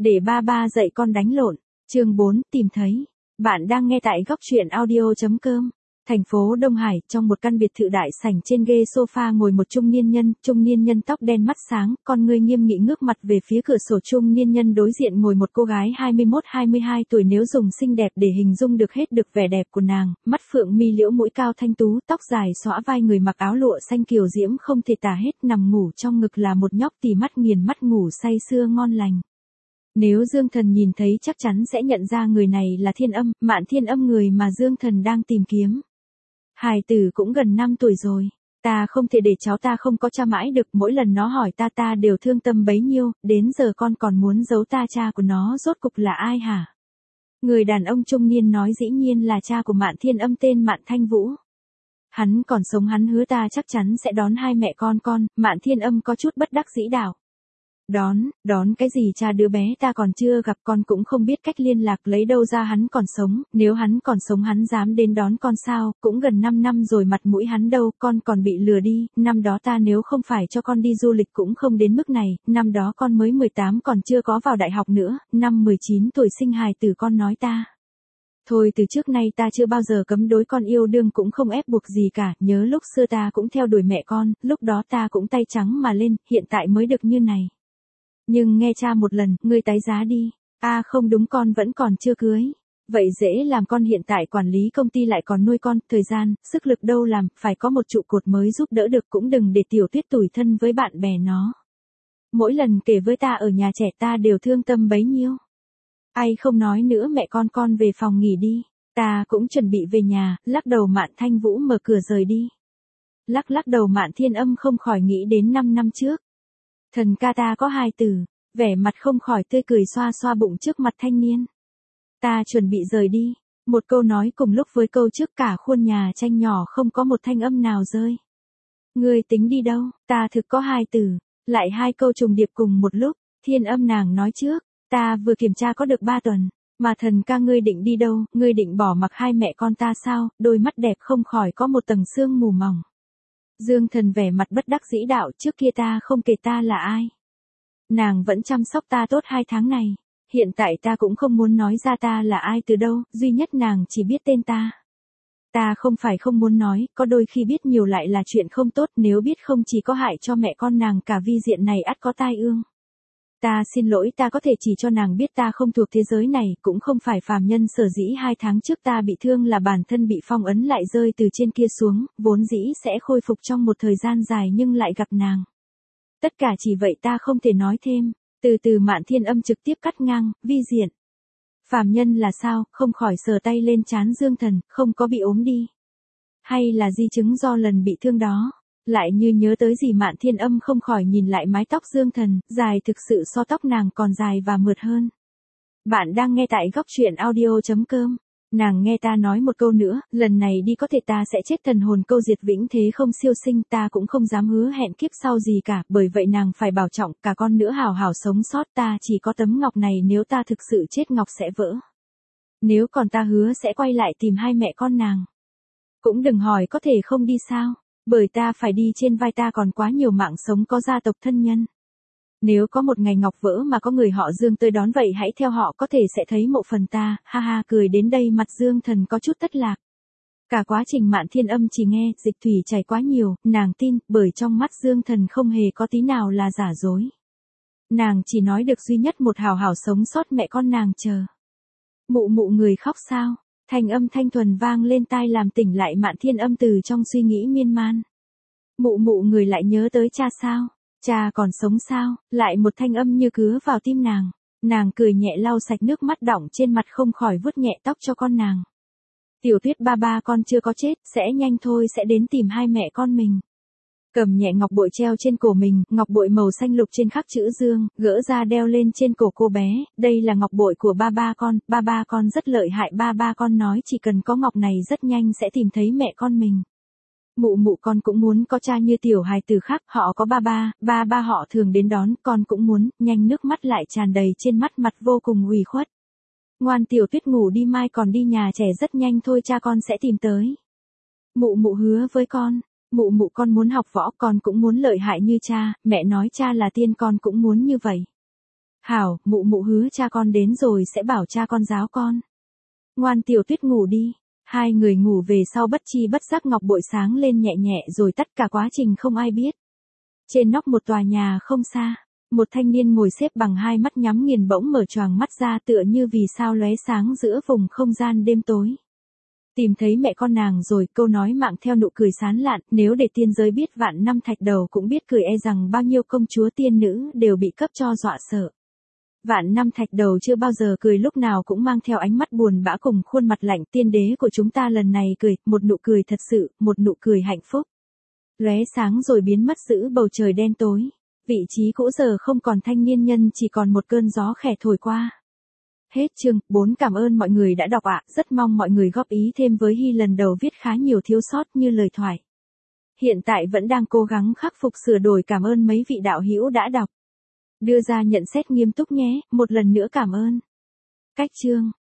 Để ba ba dạy con đánh lộn. Chương 4, tìm thấy. Bạn đang nghe tại góc truyện audio.com. Thành phố Đông Hải, trong một căn biệt thự đại sảnh, trên ghế sofa ngồi một trung niên nhân tóc đen mắt sáng, con ngươi nghiêm nghị ngước mặt về phía cửa sổ. Trung niên nhân đối diện ngồi một cô gái 21-22 tuổi, nếu dùng xinh đẹp để hình dung được hết được vẻ đẹp của nàng, mắt phượng mi liễu, mũi cao thanh tú, tóc dài xõa vai, người mặc áo lụa xanh kiều diễm không thể tả hết, nằm ngủ trong ngực là một nhóc tỉ mắt nghiền mắt ngủ say sưa ngon lành. Nếu Dương Thần nhìn thấy chắc chắn sẽ nhận ra người này là Thiên Âm, Mạn Thiên Âm, người mà Dương Thần đang tìm kiếm. Hài tử cũng gần 5 tuổi rồi, ta không thể để cháu ta không có cha mãi được, mỗi lần nó hỏi ta đều thương tâm bấy nhiêu, đến giờ con còn muốn giấu ta, cha của nó rốt cục là ai hả? Người đàn ông trung niên nói dĩ nhiên là cha của Mạn Thiên Âm, tên Mạn Thanh Vũ. Hắn còn sống, hắn hứa ta chắc chắn sẽ đón hai mẹ con. Mạn Thiên Âm có chút bất đắc dĩ đảo. Đón cái gì cha, đứa bé ta còn chưa gặp, con cũng không biết cách liên lạc, lấy đâu ra hắn còn sống, nếu hắn còn sống hắn dám đến đón con sao, cũng gần 5 năm rồi, mặt mũi hắn đâu, con còn bị lừa đi, năm đó ta nếu không phải cho con đi du lịch cũng không đến mức này, năm đó con mới 18 còn chưa có vào đại học nữa, năm 19 tuổi sinh hài tử, con nói ta. Thôi, từ trước nay ta chưa bao giờ cấm đối con, yêu đương cũng không ép buộc gì cả, nhớ lúc xưa ta cũng theo đuổi mẹ con, lúc đó ta cũng tay trắng mà lên, hiện tại mới được như này. Nhưng nghe cha một lần, ngươi tái giá đi. Không đúng, con vẫn còn chưa cưới. Vậy dễ làm, con hiện tại quản lý công ty lại còn nuôi con, thời gian, sức lực đâu làm, phải có một trụ cột mới giúp đỡ được, cũng đừng để Tiểu Tuyết tủi thân với bạn bè nó. Mỗi lần kể với ta ở nhà trẻ ta đều thương tâm bấy nhiêu. Ai không nói nữa mẹ, con về phòng nghỉ đi. Ta cũng chuẩn bị về nhà, lắc đầu Mạn Thanh Vũ mở cửa rời đi. Lắc đầu Mạn Thiên Âm không khỏi nghĩ đến 5 năm trước. Thần ca ta có hài tử, vẻ mặt không khỏi tươi cười, xoa xoa bụng trước mặt thanh niên. Ta chuẩn bị rời đi, một câu nói cùng lúc với câu trước, cả khuôn nhà tranh nhỏ không có một thanh âm nào rơi. Ngươi tính đi đâu, ta thực có hài tử, lại hai câu trùng điệp cùng một lúc. Thiên Âm nàng nói trước, ta vừa kiểm tra có được 3 tuần, mà thần ca ngươi định đi đâu, ngươi định bỏ mặc hai mẹ con ta sao? Đôi mắt đẹp không khỏi có một tầng sương mù mỏng. Dương Thần vẻ mặt bất đắc dĩ đạo, trước kia ta không kể ta là ai. Nàng vẫn chăm sóc ta tốt 2 tháng này, hiện tại ta cũng không muốn nói ra ta là ai từ đâu, duy nhất nàng chỉ biết tên ta. Ta không phải không muốn nói, có đôi khi biết nhiều lại là chuyện không tốt, nếu biết không chỉ có hại cho mẹ con nàng, cả vi diện này ắt có tai ương. Ta xin lỗi, ta có thể chỉ cho nàng biết ta không thuộc thế giới này, cũng không phải phàm nhân, sở dĩ 2 tháng trước ta bị thương là bản thân bị phong ấn lại, rơi từ trên kia xuống, vốn dĩ sẽ khôi phục trong một thời gian dài nhưng lại gặp nàng. Tất cả chỉ vậy, ta không thể nói thêm. Từ từ Mạn Thiên Âm trực tiếp cắt ngang, vi diện. Phàm nhân là sao, không khỏi sờ tay lên trán Dương Thần, không có bị ốm đi. Hay là di chứng do lần bị thương đó. Lại như nhớ tới gì, Mạn Thiên Âm không khỏi nhìn lại mái tóc Dương Thần, dài thực sự so tóc nàng còn dài và mượt hơn. Bạn đang nghe tại góc truyện audio.com. Nàng nghe ta nói một câu nữa, lần này đi có thể ta sẽ chết thần hồn câu diệt vĩnh thế không siêu sinh, ta cũng không dám hứa hẹn kiếp sau gì cả, bởi vậy nàng phải bảo trọng, cả con nữa hào hào sống sót, ta chỉ có tấm ngọc này, nếu ta thực sự chết ngọc sẽ vỡ. Nếu còn ta hứa sẽ quay lại tìm hai mẹ con nàng. Cũng đừng hỏi có thể không đi sao, bởi ta phải đi, trên vai ta còn quá nhiều mạng sống, có gia tộc thân nhân. Nếu có một ngày ngọc vỡ mà có người họ Dương tới đón, vậy hãy theo họ, có thể sẽ thấy mộ phần ta. Ha ha, cười đến đây mặt Dương Thần có chút thất lạc. Cả quá trình Mạn Thiên Âm chỉ nghe, dịch thủy chảy quá nhiều, nàng tin, bởi trong mắt Dương Thần không hề có tí nào là giả dối. Nàng chỉ nói được duy nhất một hào hào sống sót mẹ con nàng chờ. Mụ người khóc sao? Thanh âm thanh thuần vang lên tai, làm tỉnh lại Mạn Thiên Âm từ trong suy nghĩ miên man. Mụ người lại nhớ tới cha sao? Cha còn sống sao? Lại một thanh âm như cứa vào tim nàng. Nàng cười nhẹ, lau sạch nước mắt đọng trên mặt, không khỏi vuốt nhẹ tóc cho con nàng. Tiểu Tuyết, ba con chưa có chết, sẽ nhanh thôi sẽ đến tìm hai mẹ con mình. Cầm nhẹ ngọc bội treo trên cổ mình, ngọc bội màu xanh lục trên khắc chữ Dương, gỡ ra đeo lên trên cổ cô bé. Đây là ngọc bội của ba con rất lợi hại, ba con nói chỉ cần có ngọc này rất nhanh sẽ tìm thấy mẹ con mình. Mụ con cũng muốn có cha như tiểu hài tử khác, họ có ba họ thường đến đón, con cũng muốn. Nhanh, nước mắt lại tràn đầy trên mắt, mặt vô cùng ủy khuất. Ngoan Tiểu Tuyết, ngủ đi, mai còn đi nhà trẻ, rất nhanh thôi cha con sẽ tìm tới. Mụ hứa với con. Mụ con muốn học võ, con cũng muốn lợi hại như cha, mẹ nói cha là tiên, con cũng muốn như vậy. Hảo, mụ mụ hứa cha con đến rồi sẽ bảo cha con giáo con. Ngoan Tiểu Tuyết ngủ đi. Hai người ngủ về sau bất chi bất giác ngọc bội sáng lên nhẹ nhẹ rồi tất cả quá trình không ai biết. Trên nóc một tòa nhà không xa, một thanh niên ngồi xếp bằng hai mắt nhắm nghiền bỗng mở choàng mắt ra tựa như vì sao lóe sáng giữa vùng không gian đêm tối. Tìm thấy mẹ con nàng rồi, câu nói mạng theo nụ cười sán lạn, nếu để tiên giới biết vạn năm thạch đầu cũng biết cười e rằng bao nhiêu công chúa tiên nữ đều bị cấp cho dọa sợ. Vạn năm thạch đầu chưa bao giờ cười, lúc nào cũng mang theo ánh mắt buồn bã cùng khuôn mặt lạnh. Tiên đế của chúng ta lần này cười, một nụ cười thật sự, một nụ cười hạnh phúc. Lóe sáng rồi biến mất giữa bầu trời đen tối. Vị trí cũ giờ không còn thanh niên nhân, chỉ còn một cơn gió khẽ thổi qua. Hết chương 4. Cảm ơn mọi người đã đọc ạ, rất mong mọi người góp ý thêm với Hy, lần đầu viết khá nhiều thiếu sót như lời thoại. Hiện tại vẫn đang cố gắng khắc phục sửa đổi, cảm ơn mấy vị đạo hữu đã đọc. Đưa ra nhận xét nghiêm túc nhé, một lần nữa cảm ơn. Cách chương